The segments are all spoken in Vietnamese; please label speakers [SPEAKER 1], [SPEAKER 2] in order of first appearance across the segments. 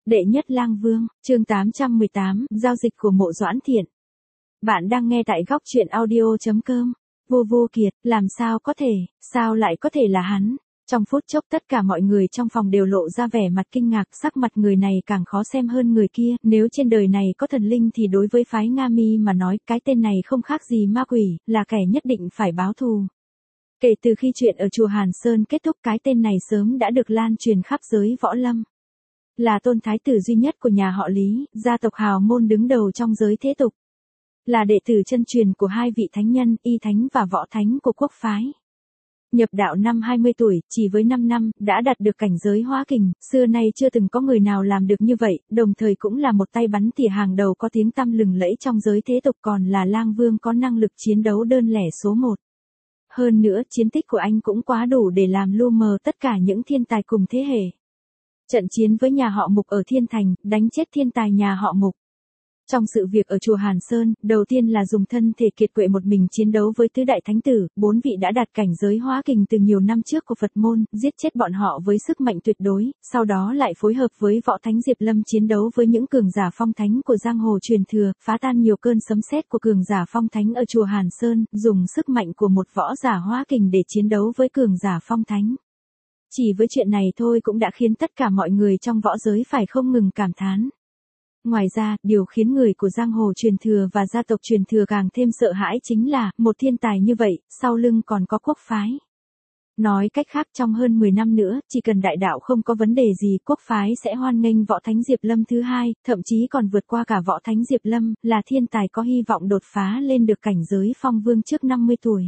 [SPEAKER 1] Đệ nhất lang vương, chương 818, giao dịch của Mộ Doãn Thiện. Bạn đang nghe tại góc truyện audio.com. Vô Kiệt, làm sao có thể, sao lại có thể là hắn? Trong phút chốc tất cả mọi người trong phòng đều lộ ra vẻ mặt kinh ngạc, sắc mặt người này càng khó xem hơn người kia, nếu trên đời này có thần linh thì đối với phái Nga Mi mà nói, cái tên này không khác gì ma quỷ, là kẻ nhất định phải báo thù. Kể từ khi chuyện ở chùa Hàn Sơn kết thúc, cái tên này sớm đã được lan truyền khắp giới võ lâm. Là tôn thái tử duy nhất của nhà họ Lý, gia tộc hào môn đứng đầu trong giới thế tục. Là đệ tử chân truyền của hai vị thánh nhân, y thánh và võ thánh của quốc phái. Nhập đạo năm 20 tuổi, chỉ với 5 năm, đã đạt được cảnh giới hóa kình, xưa nay chưa từng có người nào làm được như vậy, đồng thời cũng là một tay bắn tỉa hàng đầu có tiếng tăm lừng lẫy trong giới thế tục, còn là lang vương có năng lực chiến đấu đơn lẻ số 1. Hơn nữa, chiến tích của anh cũng quá đủ để làm lu mờ tất cả những thiên tài cùng thế hệ. Trận chiến với nhà họ Mục ở Thiên Thành, đánh chết thiên tài nhà họ Mục. Trong sự việc ở chùa Hàn Sơn, đầu tiên là dùng thân thể kiệt quệ một mình chiến đấu với tứ đại thánh tử, 4 vị đã đạt cảnh giới hóa kình từ nhiều năm trước của Phật môn, giết chết bọn họ với sức mạnh tuyệt đối, sau đó lại phối hợp với võ thánh Diệp Lâm chiến đấu với những cường giả phong thánh của giang hồ truyền thừa, phá tan nhiều cơn sấm sét của cường giả phong thánh ở chùa Hàn Sơn, dùng sức mạnh của một võ giả hóa kình để chiến đấu với cường giả phong thánh. Chỉ với chuyện này thôi cũng đã khiến tất cả mọi người trong võ giới phải không ngừng cảm thán. Ngoài ra, điều khiến người của giang hồ truyền thừa và gia tộc truyền thừa càng thêm sợ hãi chính là, một thiên tài như vậy, sau lưng còn có quốc phái. Nói cách khác, trong hơn 10 năm nữa, chỉ cần đại đạo không có vấn đề gì, quốc phái sẽ hoan nghênh võ thánh Diệp Lâm thứ hai, thậm chí còn vượt qua cả võ thánh Diệp Lâm, là thiên tài có hy vọng đột phá lên được cảnh giới phong vương trước 50 tuổi.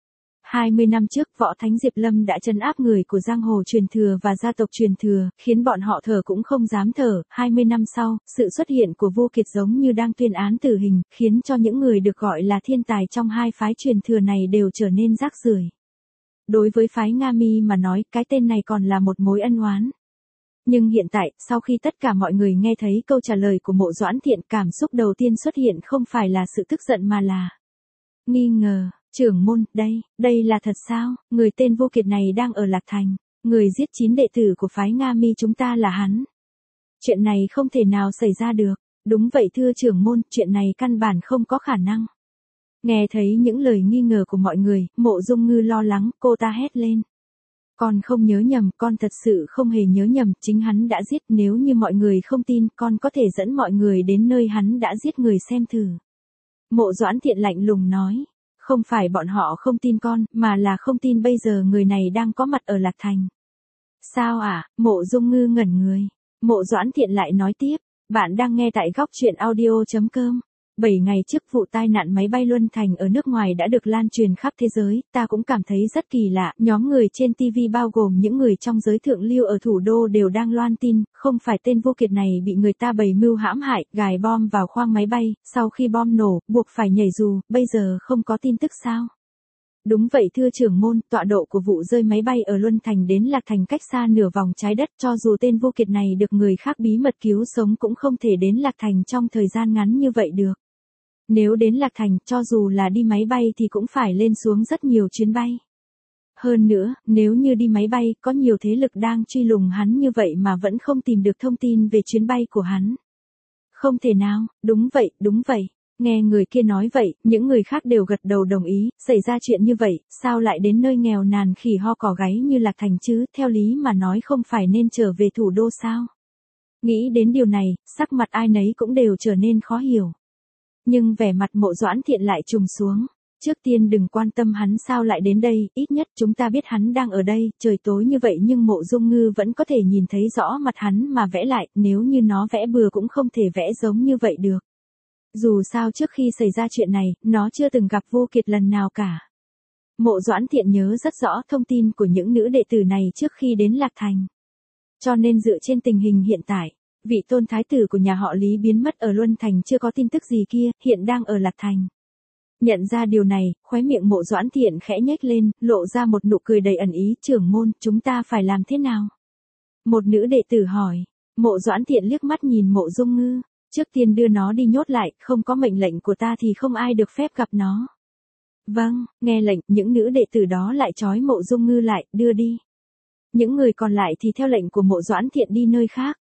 [SPEAKER 1] 20 năm trước, võ thánh Diệp Lâm đã trấn áp người của giang hồ truyền thừa và gia tộc truyền thừa, khiến bọn họ thở cũng không dám thở. 20 năm sau, sự xuất hiện của Vô Kiệt giống như đang tuyên án tử hình, khiến cho những người được gọi là thiên tài trong hai phái truyền thừa này đều trở nên rác rưởi. Đối với phái Nga Mi mà nói, cái tên này còn là một mối ân oán. Nhưng hiện tại, sau khi tất cả mọi người nghe thấy câu trả lời của Mộ Doãn Thiện, cảm xúc đầu tiên xuất hiện không phải là sự tức giận mà là nghi ngờ. Trưởng môn, đây là thật sao? Người tên Vô Kiệt này đang ở Lạc Thành. Người giết 9 đệ tử của phái Nga Mi chúng ta là hắn. Chuyện này không thể nào xảy ra được. Đúng vậy thưa trưởng môn, chuyện này căn bản không có khả năng. Nghe thấy những lời nghi ngờ của mọi người, Mộ Dung Ngư lo lắng, cô ta hét lên. Con không nhớ nhầm, con thật sự không hề nhớ nhầm, chính hắn đã giết, nếu như mọi người không tin, con có thể dẫn mọi người đến nơi hắn đã giết người xem thử. Mộ Doãn Thiện lạnh lùng nói. Không phải bọn họ không tin con, mà là không tin bây giờ người này đang có mặt ở Lạc Thành. Sao à? Mộ Dung Ngư ngẩn người. Mộ Doãn Thiện lại nói tiếp. Bạn đang nghe tại góc truyện audio.com. 7 ngày trước vụ tai nạn máy bay Luân Thành ở nước ngoài đã được lan truyền khắp thế giới, ta cũng cảm thấy rất kỳ lạ, nhóm người trên TV bao gồm những người trong giới thượng lưu ở thủ đô đều đang loan tin, không phải tên Vô Kiệt này bị người ta bày mưu hãm hại, gài bom vào khoang máy bay, sau khi bom nổ, buộc phải nhảy dù, bây giờ không có tin tức sao? Đúng vậy thưa trưởng môn, tọa độ của vụ rơi máy bay ở Luân Thành đến Lạc Thành cách xa nửa vòng trái đất, cho dù tên Vô Kiệt này được người khác bí mật cứu sống cũng không thể đến Lạc Thành trong thời gian ngắn như vậy được. Nếu đến Lạc Thành, cho dù là đi máy bay thì cũng phải lên xuống rất nhiều chuyến bay. Hơn nữa, nếu như đi máy bay, có nhiều thế lực đang truy lùng hắn như vậy mà vẫn không tìm được thông tin về chuyến bay của hắn. Không thể nào, đúng vậy. Nghe người kia nói vậy, những người khác đều gật đầu đồng ý, xảy ra chuyện như vậy, sao lại đến nơi nghèo nàn khỉ ho cỏ gáy như Lạc Thành chứ, theo lý mà nói không phải nên trở về thủ đô sao? Nghĩ đến điều này, sắc mặt ai nấy cũng đều trở nên khó hiểu. Nhưng vẻ mặt Mộ Doãn Thiện lại trùng xuống. Trước tiên đừng quan tâm hắn sao lại đến đây, ít nhất chúng ta biết hắn đang ở đây, trời tối như vậy nhưng Mộ Dung Ngư vẫn có thể nhìn thấy rõ mặt hắn mà vẽ lại, nếu như nó vẽ bừa cũng không thể vẽ giống như vậy được. Dù sao trước khi xảy ra chuyện này, nó chưa từng gặp Vô Kiệt lần nào cả. Mộ Doãn Thiện nhớ rất rõ thông tin của những nữ đệ tử này trước khi đến Lạc Thành. Cho nên dựa trên tình hình hiện tại, vị tôn thái tử của nhà họ Lý biến mất ở Luân Thành chưa có tin tức gì kia, hiện đang ở Lạc Thành. Nhận ra điều này, khóe miệng Mộ Doãn Thiện khẽ nhếch lên, lộ ra một nụ cười đầy ẩn ý, trưởng môn, chúng ta phải làm thế nào? Một nữ đệ tử hỏi. Mộ Doãn Thiện liếc mắt nhìn Mộ Dung Ngư. Trước tiên đưa nó đi nhốt lại, không có mệnh lệnh của ta thì không ai được phép gặp nó. Vâng, nghe lệnh, những nữ đệ tử đó lại trói Mộ Dung Ngư lại, đưa đi. Những người còn lại thì theo lệnh của Mộ Doãn Thiện đi nơi khác.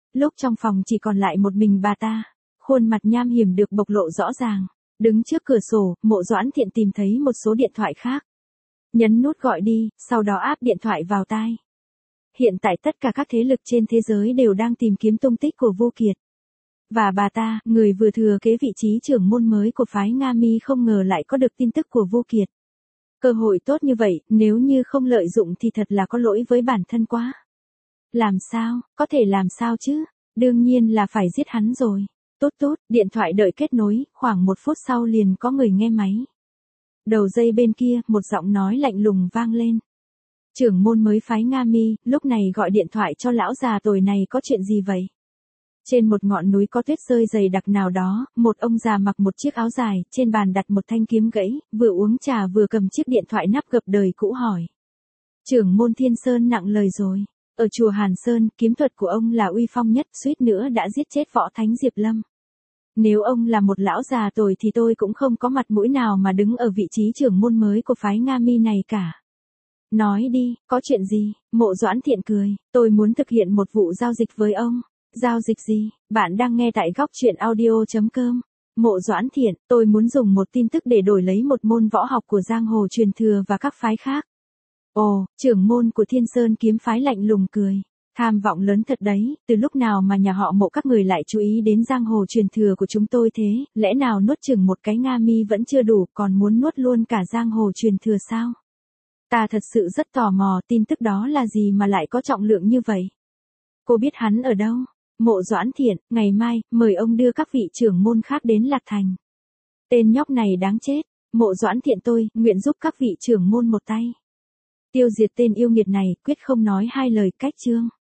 [SPEAKER 1] Lúc trong phòng chỉ còn lại một mình bà ta, khuôn mặt nham hiểm được bộc lộ rõ ràng. Đứng trước cửa sổ, Mộ Doãn Thiện tìm thấy một số điện thoại khác. Nhấn nút gọi đi, sau đó áp điện thoại vào tai. Hiện tại tất cả các thế lực trên thế giới đều đang tìm kiếm tung tích của Vô Kiệt. Và bà ta, người vừa thừa kế vị trí trưởng môn mới của phái Nga Mi không ngờ lại có được tin tức của Vô Kiệt. Cơ hội tốt như vậy, nếu như không lợi dụng thì thật là có lỗi với bản thân quá. Làm sao, có thể làm sao chứ? Đương nhiên là phải giết hắn rồi. Tốt tốt, điện thoại đợi kết nối, khoảng 1 phút sau liền có người nghe máy. Đầu dây bên kia, một giọng nói lạnh lùng vang lên. Trưởng môn mới phái Nga Mi, lúc này gọi điện thoại cho lão già tồi này có chuyện gì vậy? Trên một ngọn núi có tuyết rơi dày đặc nào đó, một ông già mặc một chiếc áo dài, trên bàn đặt một thanh kiếm gãy, vừa uống trà vừa cầm chiếc điện thoại nắp gập đời cũ hỏi. Trưởng môn Thiên Sơn nặng lời rồi. Ở chùa Hàn Sơn, kiếm thuật của ông là uy phong nhất, suýt nữa đã giết chết võ thánh Diệp Lâm. Nếu ông là một lão già tồi thì tôi cũng không có mặt mũi nào mà đứng ở vị trí trưởng môn mới của phái Nga Mi này cả. Nói đi, có chuyện gì? Mộ Doãn Thiện cười, tôi muốn thực hiện một vụ giao dịch với ông. Giao dịch gì? Bạn đang nghe tại góc truyện audio.com. Mộ Doãn Thiện, tôi muốn dùng một tin tức để đổi lấy một môn võ học của giang hồ truyền thừa và các phái khác. Ồ, trưởng môn của Thiên Sơn kiếm phái lạnh lùng cười. Tham vọng lớn thật đấy, từ lúc nào mà nhà họ Mộ các người lại chú ý đến giang hồ truyền thừa của chúng tôi thế, lẽ nào nuốt chừng một cái Nga Mi vẫn chưa đủ, còn muốn nuốt luôn cả giang hồ truyền thừa sao? Ta thật sự rất tò mò, tin tức đó là gì mà lại có trọng lượng như vậy? Cô biết hắn ở đâu? Mộ Doãn Thiện, ngày mai, mời ông đưa các vị trưởng môn khác đến Lạc Thành. Tên nhóc này đáng chết. Mộ Doãn Thiện tôi, nguyện giúp các vị trưởng môn một tay. Tiêu diệt tên yêu nghiệt này, quyết không nói hai lời cách chương.